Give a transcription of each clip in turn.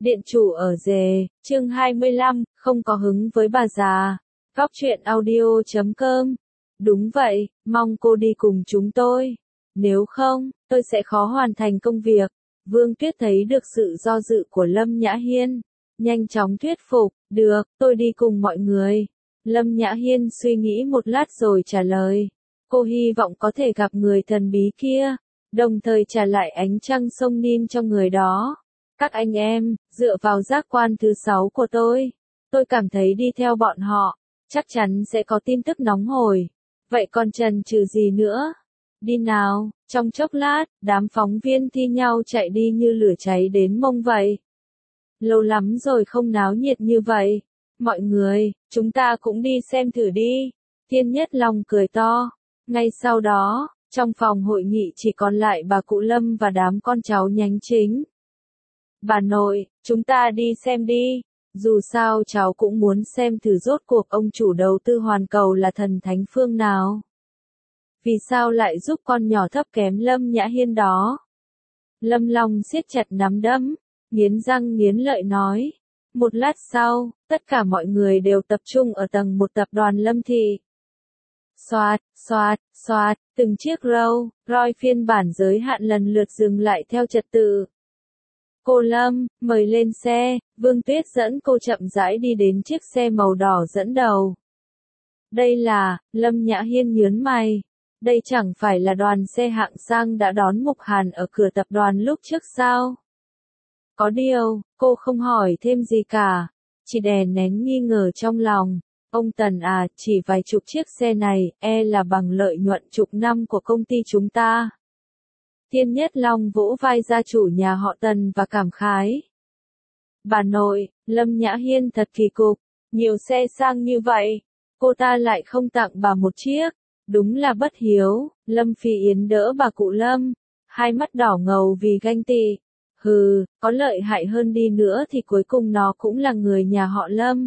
Điện chủ ở rề, chương 25, không có hứng với bà già. Góc truyện audio.com. Đúng vậy, mong cô đi cùng chúng tôi. Nếu không, tôi sẽ khó hoàn thành công việc. Vương Tuyết thấy được sự do dự của Lâm Nhã Hiên. Nhanh chóng thuyết phục, được, tôi đi cùng mọi người. Lâm Nhã Hiên suy nghĩ một lát rồi trả lời. Cô hy vọng có thể gặp người thần bí kia, đồng thời trả lại ánh trăng sông Nin cho người đó. Các anh em, dựa vào giác quan thứ 6 của tôi cảm thấy đi theo bọn họ, chắc chắn sẽ có tin tức nóng hổi. Vậy còn chần chừ gì nữa? Đi nào, trong chốc lát, đám phóng viên thi nhau chạy đi như lửa cháy đến mông vậy. Lâu lắm rồi không náo nhiệt như vậy. Mọi người, chúng ta cũng đi xem thử đi. Thiên Nhất Long cười to. Ngay sau đó, trong phòng hội nghị chỉ còn lại bà cụ Lâm và đám con cháu nhánh chính. Bà nội, chúng ta đi xem đi. Dù sao cháu cũng muốn xem thử rốt cuộc ông chủ đầu tư hoàn cầu là thần thánh phương nào. Vì sao lại giúp con nhỏ thấp kém Lâm Nhã Hiên đó? Lâm Long siết chặt nắm đấm, nghiến răng nghiến lợi nói. Một lát sau, tất cả mọi người đều tập trung ở tầng 1 tập đoàn Lâm Thị. Xoạt, xoạt, xoạt, từng chiếc Rolls-Royce phiên bản giới hạn lần lượt dừng lại theo trật tự. Cô Lâm, mời lên xe, Vương Tuyết dẫn cô chậm rãi đi đến chiếc xe màu đỏ dẫn đầu. Đây là, Lâm Nhã Hiên nhướng mày. Đây chẳng phải là đoàn xe hạng sang đã đón Mục Hàn ở cửa tập đoàn lúc trước sao? Có điều, cô không hỏi thêm gì cả, chỉ đè nén nghi ngờ trong lòng. Ông Tần à, chỉ vài chục chiếc xe này, là bằng lợi nhuận chục năm của công ty chúng ta. Thiên Nhất Long vỗ vai gia chủ nhà họ Tần và cảm khái. Bà nội, Lâm Nhã Hiên thật kỳ cục, nhiều xe sang như vậy, cô ta lại không tặng bà một chiếc, đúng là bất hiếu. Lâm Phi Yến đỡ bà cụ Lâm, hai mắt đỏ ngầu vì ganh tị. Hừ, có lợi hại hơn đi nữa thì cuối cùng nó cũng là người nhà họ Lâm.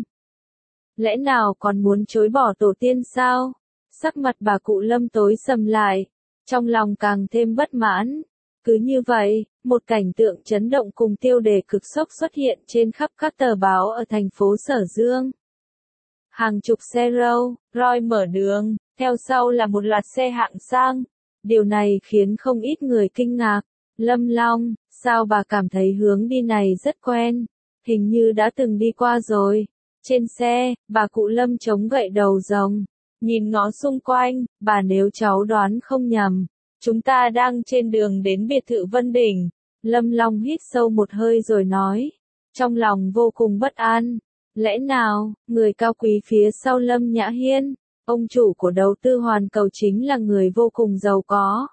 Lẽ nào còn muốn chối bỏ tổ tiên sao? Sắc mặt bà cụ Lâm tối sầm lại, trong lòng càng thêm bất mãn. Cứ như vậy, một cảnh tượng chấn động cùng tiêu đề cực sốc xuất hiện trên khắp các tờ báo ở thành phố Sở Dương. Hàng chục xe Rolls-Royce mở đường, theo sau là một loạt xe hạng sang. Điều này khiến không ít người kinh ngạc. Lâm Long, sao bà cảm thấy hướng đi này rất quen? Hình như đã từng đi qua rồi. Trên xe, bà cụ Lâm chống gậy đầu rồng, nhìn ngó xung quanh, bà nếu cháu đoán không nhầm, chúng ta đang trên đường đến biệt thự Vân Đỉnh. Lâm Long hít sâu một hơi rồi nói, trong lòng vô cùng bất an. Lẽ nào, người cao quý phía sau Lâm Nhã Hiên, ông chủ của đầu tư hoàn cầu chính là người vô cùng giàu có,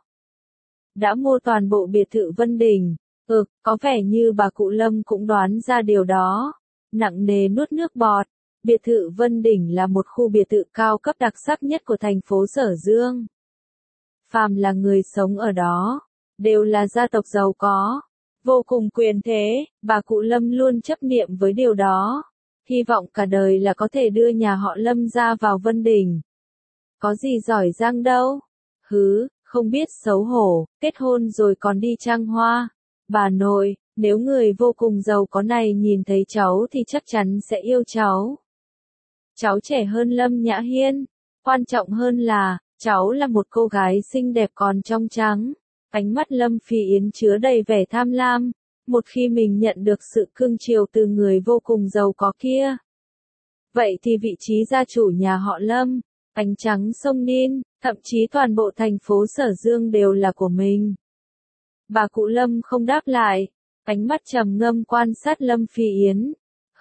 đã mua toàn bộ biệt thự Vân Đỉnh? Có vẻ như bà cụ Lâm cũng đoán ra điều đó. Nặng nề nuốt nước bọt. Biệt thự Vân Đỉnh là một khu biệt thự cao cấp đặc sắc nhất của thành phố Sở Dương. Phàm là người sống ở đó, đều là gia tộc giàu có, vô cùng quyền thế. Bà cụ Lâm luôn chấp niệm với điều đó, hy vọng cả đời là có thể đưa nhà họ Lâm ra vào Vân Đỉnh. Có gì giỏi giang đâu. Không biết xấu hổ, kết hôn rồi còn đi trăng hoa. Bà nội, nếu người vô cùng giàu có này nhìn thấy cháu thì chắc chắn sẽ yêu cháu. Cháu trẻ hơn Lâm Nhã Hiên. Quan trọng hơn là, cháu là một cô gái xinh đẹp còn trong trắng. Ánh mắt Lâm Phi Yến chứa đầy vẻ tham lam. Một khi mình nhận được sự cưng chiều từ người vô cùng giàu có kia, vậy thì vị trí gia chủ nhà họ Lâm, ánh trắng sông Nin, thậm chí toàn bộ thành phố Sở Dương đều là của mình. Bà cụ Lâm không đáp lại, ánh mắt trầm ngâm quan sát Lâm Phi Yến.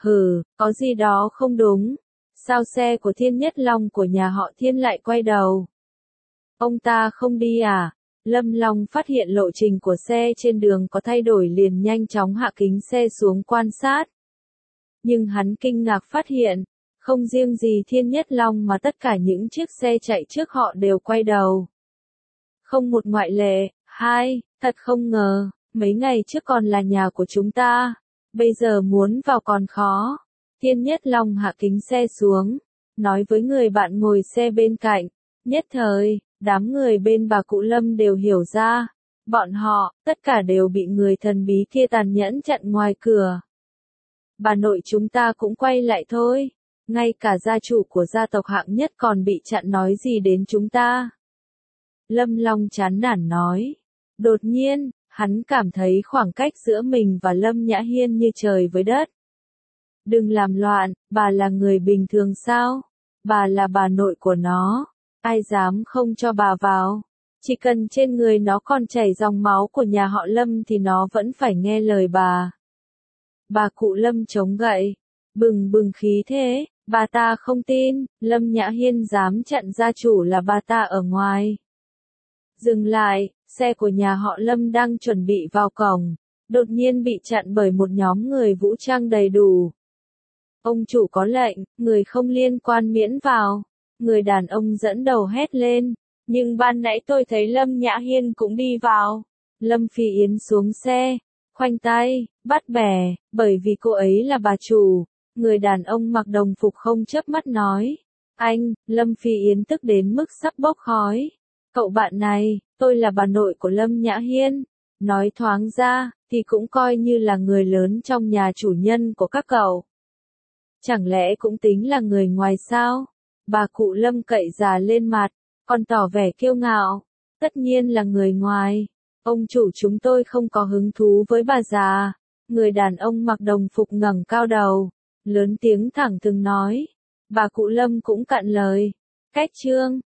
Có gì đó không đúng. Sao xe của Thiên Nhất Long của nhà họ Thiên lại quay đầu? Ông ta không đi à? Lâm Long phát hiện lộ trình của xe trên đường có thay đổi liền nhanh chóng hạ kính xe xuống quan sát. Nhưng hắn kinh ngạc phát hiện, không riêng gì Thiên Nhất Long mà tất cả những chiếc xe chạy trước họ đều quay đầu. Không một ngoại lệ. Thật không ngờ, mấy ngày trước còn là nhà của chúng ta, bây giờ muốn vào còn khó. Thiên Nhất Long hạ kính xe xuống, nói với người bạn ngồi xe bên cạnh. Nhất thời, đám người bên bà cụ Lâm đều hiểu ra, bọn họ, tất cả đều bị người thần bí kia tàn nhẫn chặn ngoài cửa. bà nội chúng ta cũng quay lại thôi. Ngay cả gia chủ của gia tộc hạng nhất còn bị chặn nói gì đến chúng ta. Lâm Long chán nản nói. Đột nhiên, hắn cảm thấy khoảng cách giữa mình và Lâm Nhã Hiên như trời với đất. Đừng làm loạn, bà là người bình thường sao? Bà là bà nội của nó. Ai dám không cho bà vào? Chỉ cần trên người nó còn chảy dòng máu của nhà họ Lâm thì nó vẫn phải nghe lời bà. Bà cụ Lâm chống gậy. Bừng bừng khí thế, bà ta không tin, Lâm Nhã Hiên dám chặn gia chủ là bà ta ở ngoài. Dừng lại, xe của nhà họ Lâm đang chuẩn bị vào cổng, đột nhiên bị chặn bởi một nhóm người vũ trang đầy đủ. Ông chủ có lệnh, người không liên quan miễn vào. Người đàn ông dẫn đầu hét lên. Nhưng ban nãy tôi thấy Lâm Nhã Hiên cũng đi vào. Lâm Phi Yến xuống xe, khoanh tay, bắt bẻ, bởi vì cô ấy là bà chủ. Người đàn ông mặc đồng phục không chớp mắt nói. Anh, Lâm Phi Yến tức đến mức sắp bốc khói. Cậu bạn này, tôi là bà nội của Lâm Nhã Hiên. Nói thoáng ra, thì cũng coi như là người lớn trong nhà chủ nhân của các cậu. Chẳng lẽ cũng tính là người ngoài sao? Bà cụ Lâm cậy già lên mặt, còn tỏ vẻ kiêu ngạo. Tất nhiên là người ngoài. Ông chủ chúng tôi không có hứng thú với bà già. Người đàn ông mặc đồng phục ngẩng cao đầu, lớn tiếng thẳng thừng nói. Bà cụ Lâm cũng cạn lời. Cách chương